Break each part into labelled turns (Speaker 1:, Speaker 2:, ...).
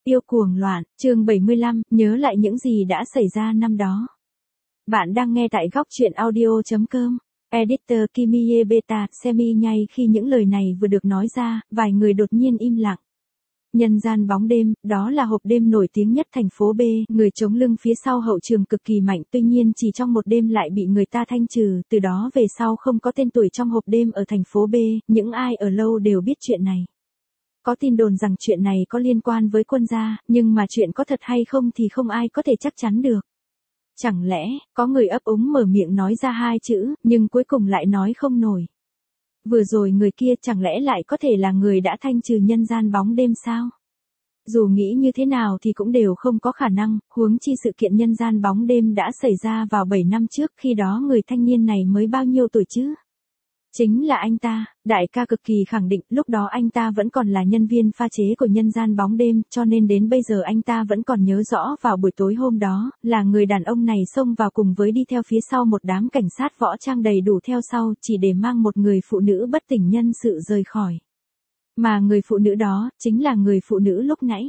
Speaker 1: yêu cuồng loạn, chương 75, nhớ lại những gì đã xảy ra năm đó. Bạn đang nghe tại góc truyện audio.com. Editor Kimiye Beta, Semi nhay khi những lời này vừa được nói ra, vài người đột nhiên im lặng. Nhân gian bóng đêm, đó là hộp đêm nổi tiếng nhất thành phố B, người chống lưng phía sau hậu trường cực kỳ mạnh, tuy nhiên chỉ trong một đêm lại bị người ta thanh trừ, từ đó về sau không có tên tuổi trong hộp đêm ở thành phố B, những ai ở lâu đều biết chuyện này. Có tin đồn rằng chuyện này có liên quan với Quân gia, nhưng mà chuyện có thật hay không thì không ai có thể chắc chắn được. Chẳng lẽ, có người ấp úng mở miệng nói ra hai chữ, nhưng cuối cùng lại nói không nổi. Vừa rồi người kia chẳng lẽ lại có thể là người đã thanh trừ nhân gian bóng đêm sao? Dù nghĩ như thế nào thì cũng đều không có khả năng, huống chi sự kiện nhân gian bóng đêm đã xảy ra vào 7 năm trước, khi đó người thanh niên này mới bao nhiêu tuổi chứ? Chính là anh ta, đại ca cực kỳ khẳng định lúc đó anh ta vẫn còn là nhân viên pha chế của nhân gian bóng đêm, cho nên đến bây giờ anh ta vẫn còn nhớ rõ vào buổi tối hôm đó, là người đàn ông này xông vào cùng với đi theo phía sau một đám cảnh sát võ trang đầy đủ theo sau, chỉ để mang một người phụ nữ bất tỉnh nhân sự rời khỏi. Mà người phụ nữ đó, chính là người phụ nữ lúc nãy.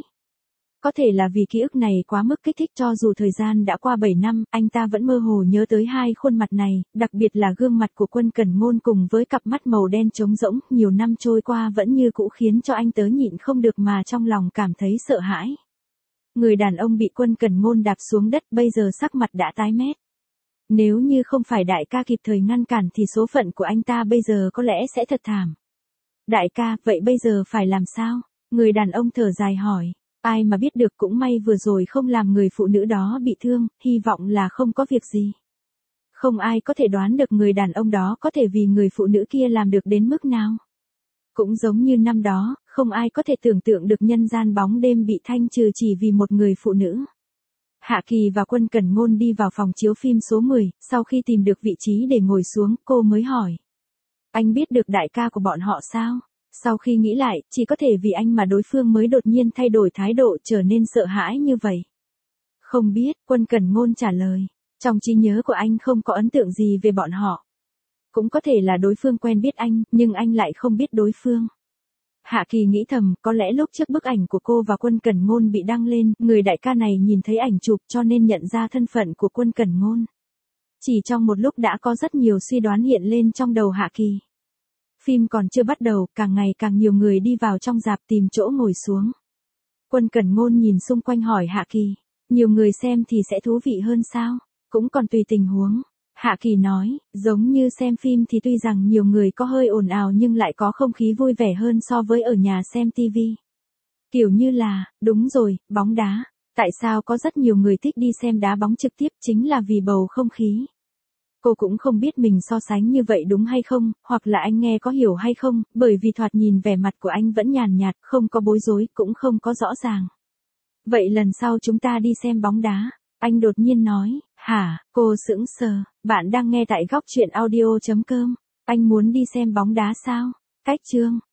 Speaker 1: Có thể là vì ký ức này quá mức kích thích cho dù thời gian đã qua 7 năm, anh ta vẫn mơ hồ nhớ tới hai khuôn mặt này, đặc biệt là gương mặt của Quân Cẩn Ngôn cùng với cặp mắt màu đen trống rỗng, nhiều năm trôi qua vẫn như cũ khiến cho anh tớ nhịn không được mà trong lòng cảm thấy sợ hãi. Người đàn ông bị Quân Cẩn Ngôn đạp xuống đất bây giờ sắc mặt đã tái mét. Nếu như không phải đại ca kịp thời ngăn cản thì số phận của anh ta bây giờ có lẽ sẽ thật thảm. Đại ca, vậy bây giờ phải làm sao? Người đàn ông thở dài hỏi. Ai mà biết được, cũng may vừa rồi không làm người phụ nữ đó bị thương, hy vọng là không có việc gì. Không ai có thể đoán được người đàn ông đó có thể vì người phụ nữ kia làm được đến mức nào. Cũng giống như năm đó, không ai có thể tưởng tượng được nhân gian bóng đêm bị thanh trừ chỉ vì một người phụ nữ. Hạ Kỳ và Quân Cẩn Ngôn đi vào phòng chiếu phim số 10, sau khi tìm được vị trí để ngồi xuống, cô mới hỏi. Anh biết được đại ca của bọn họ sao? Sau khi nghĩ lại, chỉ có thể vì anh mà đối phương mới đột nhiên thay đổi thái độ trở nên sợ hãi như vậy. Không biết, Quân Cẩn Ngôn trả lời. Trong trí nhớ của anh không có ấn tượng gì về bọn họ. Cũng có thể là đối phương quen biết anh, nhưng anh lại không biết đối phương. Hạ Kỳ nghĩ thầm, có lẽ lúc trước bức ảnh của cô và Quân Cẩn Ngôn bị đăng lên, người đại ca này nhìn thấy ảnh chụp cho nên nhận ra thân phận của Quân Cẩn Ngôn. Chỉ trong một lúc đã có rất nhiều suy đoán hiện lên trong đầu Hạ Kỳ. Phim còn chưa bắt đầu, càng ngày càng nhiều người đi vào trong rạp tìm chỗ ngồi xuống. Quân Cẩn Ngôn nhìn xung quanh hỏi Hạ Kỳ, nhiều người xem thì sẽ thú vị hơn sao? Cũng còn tùy tình huống. Hạ Kỳ nói, giống như xem phim thì tuy rằng nhiều người có hơi ồn ào nhưng lại có không khí vui vẻ hơn so với ở nhà xem TV. Kiểu như là, đúng rồi, bóng đá. Tại sao có rất nhiều người thích đi xem đá bóng trực tiếp chính là vì bầu không khí. Cô cũng không biết mình so sánh như vậy đúng hay không, hoặc là anh nghe có hiểu hay không, bởi vì thoạt nhìn vẻ mặt của anh vẫn nhàn nhạt, không có bối rối, cũng không có rõ ràng. Vậy lần sau chúng ta đi xem bóng đá, anh đột nhiên nói, hả, cô sững sờ, bạn đang nghe tại góc truyện audio.com, anh muốn đi xem bóng đá sao? Cách chương.